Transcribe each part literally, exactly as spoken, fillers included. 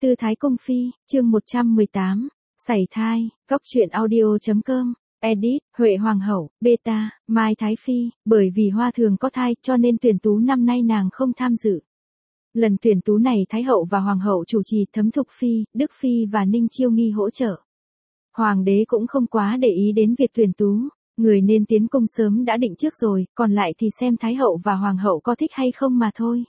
Tư Thái Cung Phi, chương một trăm mười tám, sảy thai, góc truyện audio.com, edit, Huệ Hoàng hậu, beta, Mai Thái Phi, bởi vì Hoa Thường có thai cho nên tuyển tú năm nay nàng không tham dự. Lần tuyển tú này Thái hậu và Hoàng hậu chủ trì, Thấm Thục Phi, Đức Phi và Ninh Chiêu Nghi hỗ trợ. Hoàng đế cũng không quá để ý đến việc tuyển tú, người nên tiến cung sớm đã định trước rồi, còn lại thì xem Thái hậu và Hoàng hậu có thích hay không mà thôi.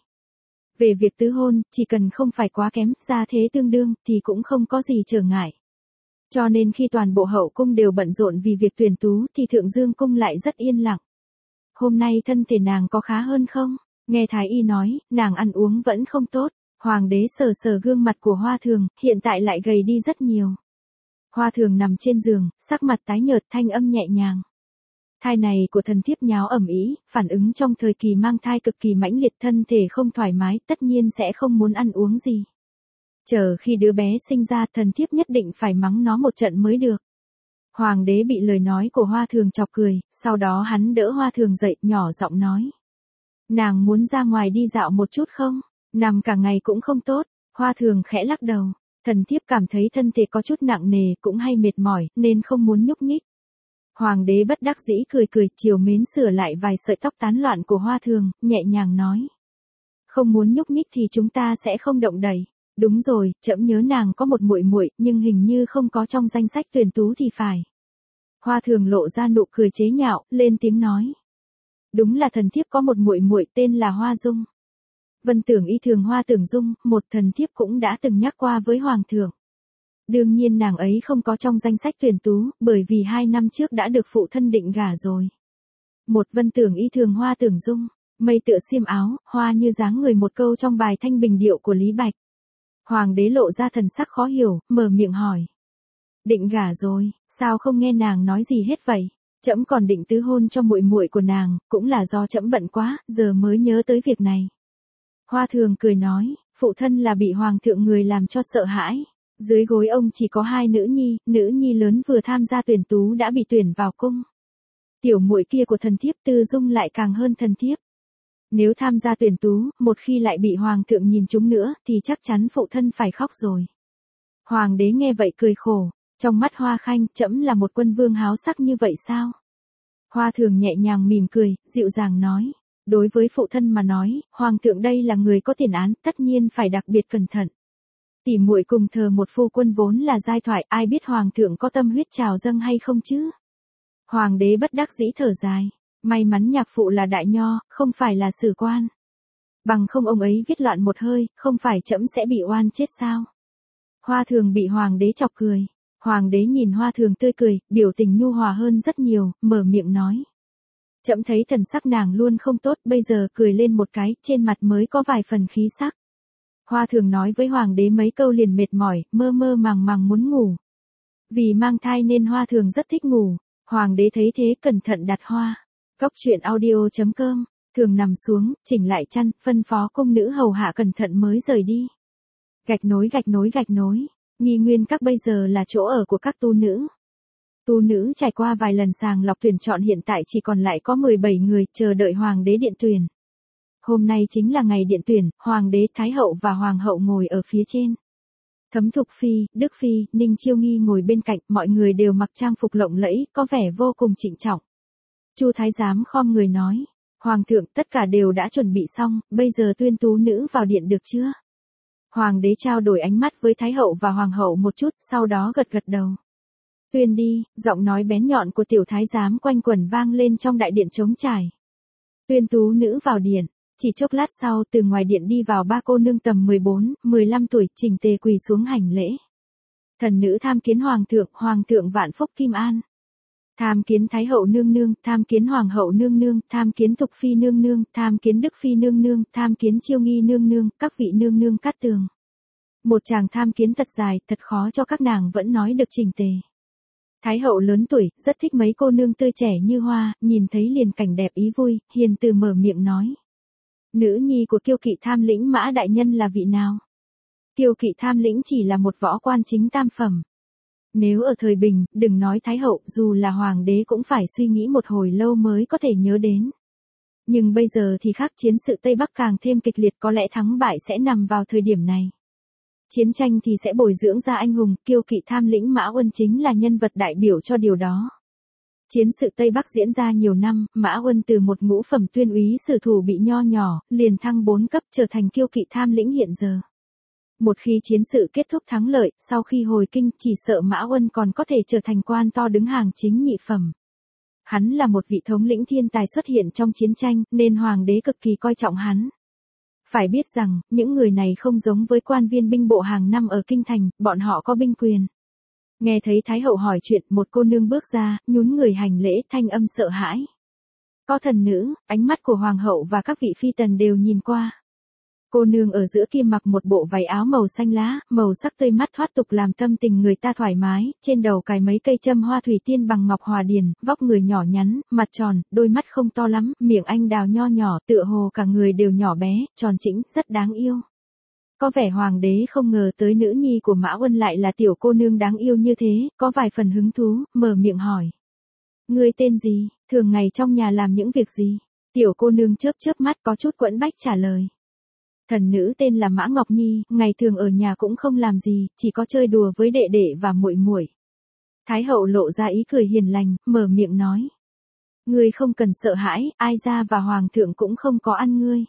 Về việc tứ hôn, chỉ cần không phải quá kém, gia thế tương đương, thì cũng không có gì trở ngại. Cho nên khi toàn bộ hậu cung đều bận rộn vì việc tuyển tú, thì Thượng Dương cung lại rất yên lặng. Hôm nay thân thể nàng có khá hơn không? Nghe Thái y nói, nàng ăn uống vẫn không tốt. Hoàng đế sờ sờ gương mặt của Hoa Thường, hiện tại lại gầy đi rất nhiều. Hoa Thường nằm trên giường, sắc mặt tái nhợt, thanh âm nhẹ nhàng. Thai này của thần thiếp nháo ầm ĩ, phản ứng trong thời kỳ mang thai cực kỳ mãnh liệt, thân thể không thoải mái, tất nhiên sẽ không muốn ăn uống gì. Chờ khi đứa bé sinh ra, thần thiếp nhất định phải mắng nó một trận mới được. Hoàng đế bị lời nói của Hoa Thường chọc cười, sau đó hắn đỡ Hoa Thường dậy, nhỏ giọng nói. Nàng muốn ra ngoài đi dạo một chút không? Nằm cả ngày cũng không tốt. Hoa Thường khẽ lắc đầu. Thần thiếp cảm thấy thân thể có chút nặng nề, cũng hay mệt mỏi, nên không muốn nhúc nhích. Hoàng đế bất đắc dĩ cười cười, chiều mến sửa lại vài sợi tóc tán loạn của Hoa Thường, nhẹ nhàng nói. Không muốn nhúc nhích thì chúng ta sẽ không động đậy. Đúng rồi, trẫm nhớ nàng có một muội muội, nhưng hình như không có trong danh sách tuyển tú thì phải. Hoa Thường lộ ra nụ cười chế nhạo, lên tiếng nói. Đúng là thần thiếp có một muội muội tên là Hoa Dung. Vân Tưởng Y thường Hoa Tưởng Dung, một thần thiếp cũng đã từng nhắc qua với Hoàng thượng. Đương nhiên nàng ấy không có trong danh sách tuyển tú, bởi vì hai năm trước đã được phụ thân định gả rồi. Một Vân Tưởng Y thường Hoa Tưởng Dung, mây tựa xiêm áo, hoa như dáng người, một câu trong bài Thanh Bình Điệu của Lý Bạch. Hoàng đế lộ ra thần sắc khó hiểu, mở miệng hỏi. Định gả rồi, sao không nghe nàng nói gì hết vậy? Trẫm còn định tứ hôn cho muội muội của nàng, cũng là do trẫm bận quá, giờ mới nhớ tới việc này. Hoa Thường cười nói, phụ thân là bị Hoàng thượng người làm cho sợ hãi. Dưới gối ông chỉ có hai nữ nhi, nữ nhi lớn vừa tham gia tuyển tú đã bị tuyển vào cung. Tiểu muội kia của thần thiếp Tư Dung lại càng hơn thần thiếp. Nếu tham gia tuyển tú, một khi lại bị Hoàng thượng nhìn trúng nữa, thì chắc chắn phụ thân phải khóc rồi. Hoàng đế nghe vậy cười khổ, trong mắt Hoa Khanh, trẫm là một quân vương háo sắc như vậy sao? Hoa Thường nhẹ nhàng mỉm cười, dịu dàng nói. Đối với phụ thân mà nói, Hoàng thượng đây là người có tiền án, tất nhiên phải đặc biệt cẩn thận. Tỷ muội cùng thờ một phu quân vốn là giai thoại, ai biết Hoàng thượng có tâm huyết trào dâng hay không chứ? Hoàng đế bất đắc dĩ thở dài. May mắn nhạc phụ là đại nho, không phải là sử quan. Bằng không ông ấy viết loạn một hơi, không phải trẫm sẽ bị oan chết sao? Hoa Thường bị Hoàng đế chọc cười. Hoàng đế nhìn Hoa Thường tươi cười, biểu tình nhu hòa hơn rất nhiều, mở miệng nói. Trẫm thấy thần sắc nàng luôn không tốt, bây giờ cười lên một cái, trên mặt mới có vài phần khí sắc. Hoa Thường nói với Hoàng đế mấy câu liền mệt mỏi, mơ mơ màng màng muốn ngủ. Vì mang thai nên Hoa Thường rất thích ngủ. Hoàng đế thấy thế cẩn thận đặt hoa. Góc truyện audio.com, Thường nằm xuống, chỉnh lại chăn, phân phó cung nữ hầu hạ cẩn thận mới rời đi. Gạch nối gạch nối gạch nối, Nghi Nguyên Các bây giờ là chỗ ở của các tu nữ. Tu nữ trải qua vài lần sàng lọc tuyển chọn, hiện tại chỉ còn lại có mười bảy người, chờ đợi Hoàng đế điện tuyển. Hôm nay chính là ngày điện tuyển, Hoàng đế, Thái hậu và Hoàng hậu ngồi ở phía trên. Thấm Thục Phi, Đức Phi, Ninh Chiêu Nghi ngồi bên cạnh, mọi người đều mặc trang phục lộng lẫy, có vẻ vô cùng trịnh trọng. Chu thái giám khom người nói, Hoàng thượng, tất cả đều đã chuẩn bị xong, bây giờ tuyên tú nữ vào điện được chưa? Hoàng đế trao đổi ánh mắt với Thái hậu và Hoàng hậu một chút, sau đó gật gật đầu. Tuyên đi, giọng nói bén nhọn của tiểu thái giám quanh quẩn vang lên trong đại điện trống trải. Tuyên tú nữ vào điện, chỉ chốc lát sau từ ngoài điện đi vào ba cô nương tầm mười bốn, mười lăm tuổi, chỉnh tề quỳ xuống hành lễ. Thần nữ tham kiến Hoàng thượng, Hoàng thượng vạn phúc kim an. Tham kiến Thái hậu nương nương, tham kiến Hoàng hậu nương nương, tham kiến Thục Phi nương nương, tham kiến Đức Phi nương nương, tham kiến Chiêu Nghi nương nương, các vị nương nương cát tường. Một chàng tham kiến thật dài, thật khó cho các nàng vẫn nói được chỉnh tề. Thái hậu lớn tuổi, rất thích mấy cô nương tươi trẻ như hoa, nhìn thấy liền cảnh đẹp ý vui, hiền từ mở miệng nói. Nữ nhi của Kiêu Kỵ Tham lĩnh Mã đại nhân là vị nào? Kiêu Kỵ Tham lĩnh chỉ là một võ quan chính tam phẩm. Nếu ở thời bình, đừng nói Thái hậu, dù là Hoàng đế cũng phải suy nghĩ một hồi lâu mới có thể nhớ đến. Nhưng bây giờ thì khác, chiến sự Tây Bắc càng thêm kịch liệt, có lẽ thắng bại sẽ nằm vào thời điểm này. Chiến tranh thì sẽ bồi dưỡng ra anh hùng, kiêu kỵ tham lĩnh Mã Uân chính là nhân vật đại biểu cho điều đó. Chiến sự Tây Bắc diễn ra nhiều năm, Mã Uân từ một ngũ phẩm tuyên úy sử thủ bị nho nhỏ, liền thăng bốn cấp trở thành kiêu kỵ tham lĩnh hiện giờ. Một khi chiến sự kết thúc thắng lợi, sau khi hồi kinh, chỉ sợ Mã Uân còn có thể trở thành quan to đứng hàng chính nhị phẩm. Hắn là một vị thống lĩnh thiên tài xuất hiện trong chiến tranh, nên hoàng đế cực kỳ coi trọng hắn. Phải biết rằng, những người này không giống với quan viên binh bộ hàng năm ở kinh thành, bọn họ có binh quyền. Nghe thấy Thái hậu hỏi chuyện, một cô nương bước ra, nhún người hành lễ, thanh âm sợ hãi. Có thần nữ, ánh mắt của hoàng hậu và các vị phi tần đều nhìn qua. Cô nương ở giữa kia mặc một bộ váy áo màu xanh lá, màu sắc tươi mắt thoát tục làm tâm tình người ta thoải mái, trên đầu cài mấy cây châm hoa thủy tiên bằng ngọc hòa điền, vóc người nhỏ nhắn, mặt tròn, đôi mắt không to lắm, miệng anh đào nho nhỏ, tựa hồ cả người đều nhỏ bé, tròn trĩnh, rất đáng yêu. Có vẻ hoàng đế không ngờ tới nữ nhi của Mã Uân lại là tiểu cô nương đáng yêu như thế, có vài phần hứng thú, mở miệng hỏi. Ngươi tên gì, thường ngày trong nhà làm những việc gì? Tiểu cô nương chớp chớp mắt có chút quẫn bách trả lời. Thần nữ tên là Mã Ngọc Nhi, ngày thường ở nhà cũng không làm gì, chỉ có chơi đùa với đệ đệ và muội muội. Thái hậu lộ ra ý cười hiền lành, mở miệng nói. Ngươi không cần sợ hãi, ai ra và hoàng thượng cũng không có ăn ngươi.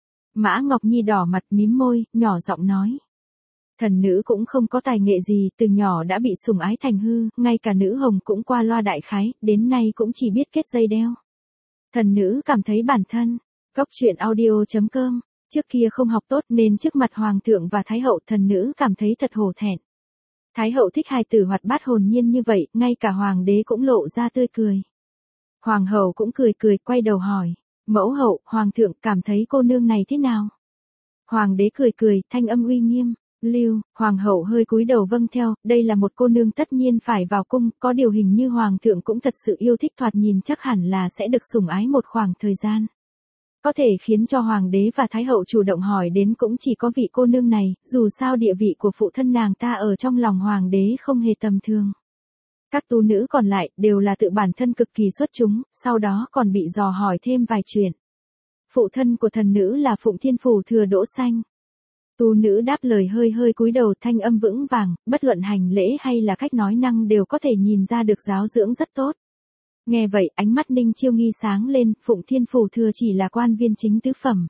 Mã Ngọc Nhi đỏ mặt mím môi, nhỏ giọng nói. Thần nữ cũng không có tài nghệ gì, từ nhỏ đã bị sủng ái thành hư, ngay cả nữ hồng cũng qua loa đại khái, đến nay cũng chỉ biết kết dây đeo. Thần nữ cảm thấy bản thân, góc truyện audio chấm com, trước kia không học tốt nên trước mặt hoàng thượng và thái hậu thần nữ cảm thấy thật hổ thẹn. Thái hậu thích hài tử hoạt bát hồn nhiên như vậy, ngay cả hoàng đế cũng lộ ra tươi cười. Hoàng hậu cũng cười cười, quay đầu hỏi. Mẫu hậu, hoàng thượng cảm thấy cô nương này thế nào? Hoàng đế cười cười, thanh âm uy nghiêm. Lưu, hoàng hậu hơi cúi đầu vâng theo, đây là một cô nương tất nhiên phải vào cung, có điều hình như hoàng thượng cũng thật sự yêu thích, thoạt nhìn chắc hẳn là sẽ được sủng ái một khoảng thời gian. Có thể khiến cho hoàng đế và thái hậu chủ động hỏi đến cũng chỉ có vị cô nương này, dù sao địa vị của phụ thân nàng ta ở trong lòng hoàng đế không hề tầm thường. Các tú nữ còn lại đều là tự bản thân cực kỳ xuất chúng, sau đó còn bị dò hỏi thêm vài chuyện. Phụ thân của thần nữ là Phụng Thiên Phủ Thừa Đỗ Xanh. Tú nữ đáp lời hơi hơi cúi đầu, thanh âm vững vàng, bất luận hành lễ hay là cách nói năng đều có thể nhìn ra được giáo dưỡng rất tốt. Nghe vậy, ánh mắt Ninh Chiêu Nghi sáng lên, Phụng Thiên Phủ Thừa chỉ là quan viên chính tứ phẩm.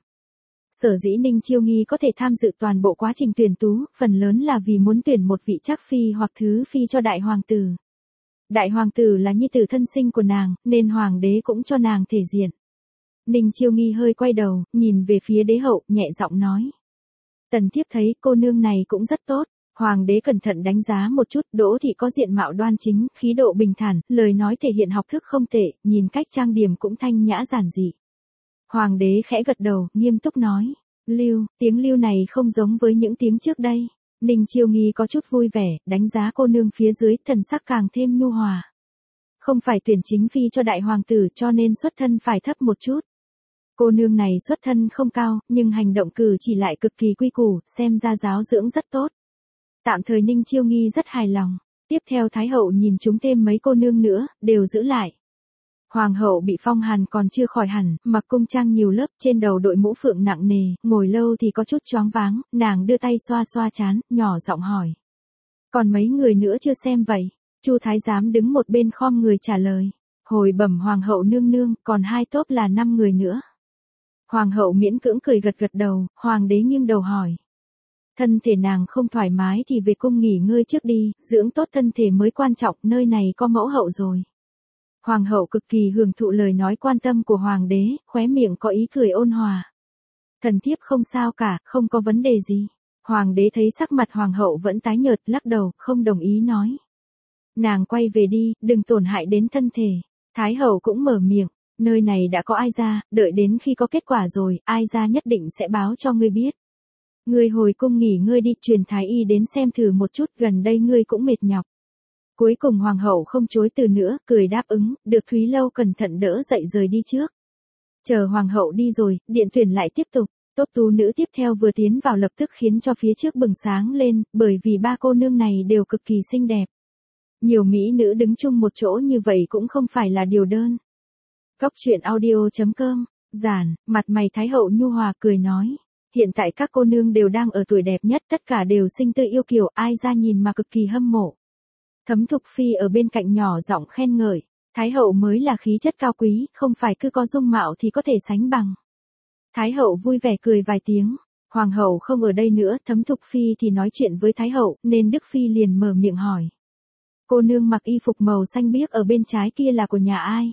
Sở dĩ Ninh Chiêu Nghi có thể tham dự toàn bộ quá trình tuyển tú, phần lớn là vì muốn tuyển một vị trác phi hoặc thứ phi cho đại hoàng tử. Đại hoàng tử là nhi tử thân sinh của nàng, nên hoàng đế cũng cho nàng thể diện. Ninh Chiêu Nghi hơi quay đầu, nhìn về phía đế hậu, nhẹ giọng nói. Tần thiếp thấy cô nương này cũng rất tốt. Hoàng đế cẩn thận đánh giá một chút, Đỗ thị có diện mạo đoan chính, khí độ bình thản, lời nói thể hiện học thức không tệ, nhìn cách trang điểm cũng thanh nhã giản dị. Hoàng đế khẽ gật đầu, nghiêm túc nói. Lưu, tiếng Lưu này không giống với những tiếng trước đây. Ninh Chiêu Nghi có chút vui vẻ, đánh giá cô nương phía dưới, thần sắc càng thêm nhu hòa. Không phải tuyển chính phi cho đại hoàng tử cho nên xuất thân phải thấp một chút. Cô nương này xuất thân không cao, nhưng hành động cử chỉ lại cực kỳ quy củ, xem ra giáo dưỡng rất tốt. Tạm thời Ninh Chiêu Nghi rất hài lòng. Tiếp theo Thái hậu nhìn chúng thêm mấy cô nương nữa, đều giữ lại. Hoàng hậu bị phong hàn còn chưa khỏi hẳn, mặc cung trang nhiều lớp, trên đầu đội mũ phượng nặng nề, ngồi lâu thì có chút choáng váng, nàng đưa tay xoa xoa trán, nhỏ giọng hỏi. Còn mấy người nữa chưa xem vậy? Chu thái giám đứng một bên khom người trả lời. Hồi bẩm hoàng hậu nương nương, còn hai tốp là năm người nữa. Hoàng hậu miễn cưỡng cười gật gật đầu, hoàng đế nghiêng đầu hỏi. Thân thể nàng không thoải mái thì về cung nghỉ ngơi trước đi, dưỡng tốt thân thể mới quan trọng, nơi này có mẫu hậu rồi. Hoàng hậu cực kỳ hưởng thụ lời nói quan tâm của hoàng đế, khóe miệng có ý cười ôn hòa. Thần thiếp không sao cả, không có vấn đề gì. Hoàng đế thấy sắc mặt hoàng hậu vẫn tái nhợt, lắc đầu, không đồng ý nói. Nàng quay về đi, đừng tổn hại đến thân thể. Thái hậu cũng mở miệng, nơi này đã có ai ra, đợi đến khi có kết quả rồi, ai ra nhất định sẽ báo cho ngươi biết. Ngươi hồi cung nghỉ ngơi đi, truyền thái y đến xem thử một chút, gần đây ngươi cũng mệt nhọc. Cuối cùng hoàng hậu không chối từ nữa, cười đáp ứng, được Thúy Lâu cẩn thận đỡ dậy rời đi trước. Chờ hoàng hậu đi rồi, điện tuyển lại tiếp tục, tốp tú nữ tiếp theo vừa tiến vào lập tức khiến cho phía trước bừng sáng lên, bởi vì ba cô nương này đều cực kỳ xinh đẹp. Nhiều mỹ nữ đứng chung một chỗ như vậy cũng không phải là điều đơn. Góc truyện audio chấm com, giản, mặt mày thái hậu nhu hòa cười nói. Hiện tại các cô nương đều đang ở tuổi đẹp nhất, tất cả đều xinh tươi yêu kiều, ai ra nhìn mà cực kỳ hâm mộ. Thấm Thục Phi ở bên cạnh nhỏ giọng khen ngợi, Thái hậu mới là khí chất cao quý, không phải cứ có dung mạo thì có thể sánh bằng. Thái hậu vui vẻ cười vài tiếng, hoàng hậu không ở đây nữa, Thấm Thục Phi thì nói chuyện với Thái hậu, nên Đức Phi liền mở miệng hỏi. Cô nương mặc y phục màu xanh biếc ở bên trái kia là của nhà ai?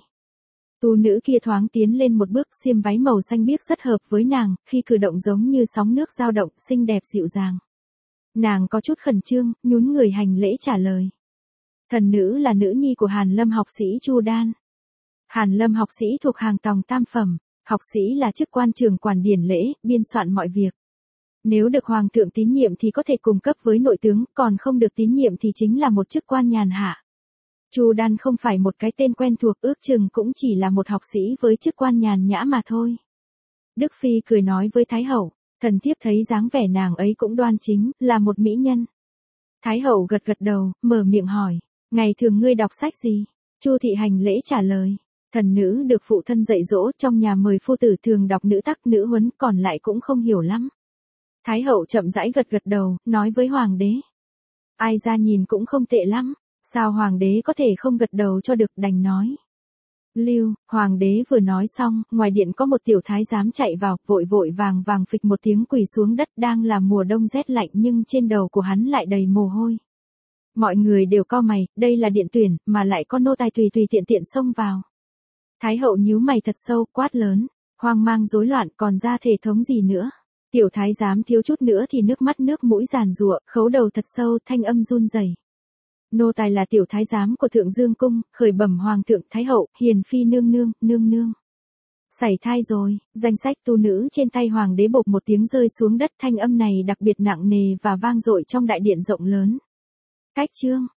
Tu nữ kia thoáng tiến lên một bước, xiêm váy màu xanh biếc rất hợp với nàng, khi cử động giống như sóng nước dao động, xinh đẹp dịu dàng. Nàng có chút khẩn trương, nhún người hành lễ trả lời. Thần nữ là nữ nhi của Hàn Lâm học sĩ Chu Đan. Hàn Lâm học sĩ thuộc hàng tòng tam phẩm, học sĩ là chức quan trưởng quản điển lễ, biên soạn mọi việc. Nếu được hoàng thượng tín nhiệm thì có thể cùng cấp với nội tướng, còn không được tín nhiệm thì chính là một chức quan nhàn hạ. Chu Đan không phải một cái tên quen thuộc, ước chừng cũng chỉ là một học sĩ với chức quan nhàn nhã mà thôi. Đức Phi cười nói với Thái hậu, thần thiếp thấy dáng vẻ nàng ấy cũng đoan chính, là một mỹ nhân. Thái hậu gật gật đầu, mở miệng hỏi, ngày thường ngươi đọc sách gì? Chu thị hành lễ trả lời, thần nữ được phụ thân dạy dỗ, trong nhà mời phu tử thường đọc nữ tắc nữ huấn, còn lại cũng không hiểu lắm. Thái hậu chậm rãi gật gật đầu, nói với hoàng đế. Ai ra nhìn cũng không tệ lắm, sao hoàng đế có thể không gật đầu cho được, đành nói. Lưu, hoàng đế vừa nói xong, ngoài điện có một tiểu thái giám chạy vào, vội vội vàng vàng phịch một tiếng quỳ xuống đất, đang là mùa đông rét lạnh nhưng trên đầu của hắn lại đầy mồ hôi. Mọi người đều cau mày, đây là điện tuyển, mà lại có nô tài tùy tùy tiện tiện xông vào. Thái hậu nhíu mày thật sâu, quát lớn, hoang mang rối loạn, còn ra thể thống gì nữa. Tiểu thái giám thiếu chút nữa thì nước mắt nước mũi giàn giụa, khấu đầu thật sâu, thanh âm run rẩy. Nô tài là tiểu thái giám của Thượng Dương cung, khởi bẩm hoàng thượng, Thái hậu, hiền phi nương nương, nương nương. Sảy thai rồi, danh sách tu nữ trên tay hoàng đế bộp một tiếng rơi xuống đất, thanh âm này đặc biệt nặng nề và vang dội trong đại điện rộng lớn. Cách chương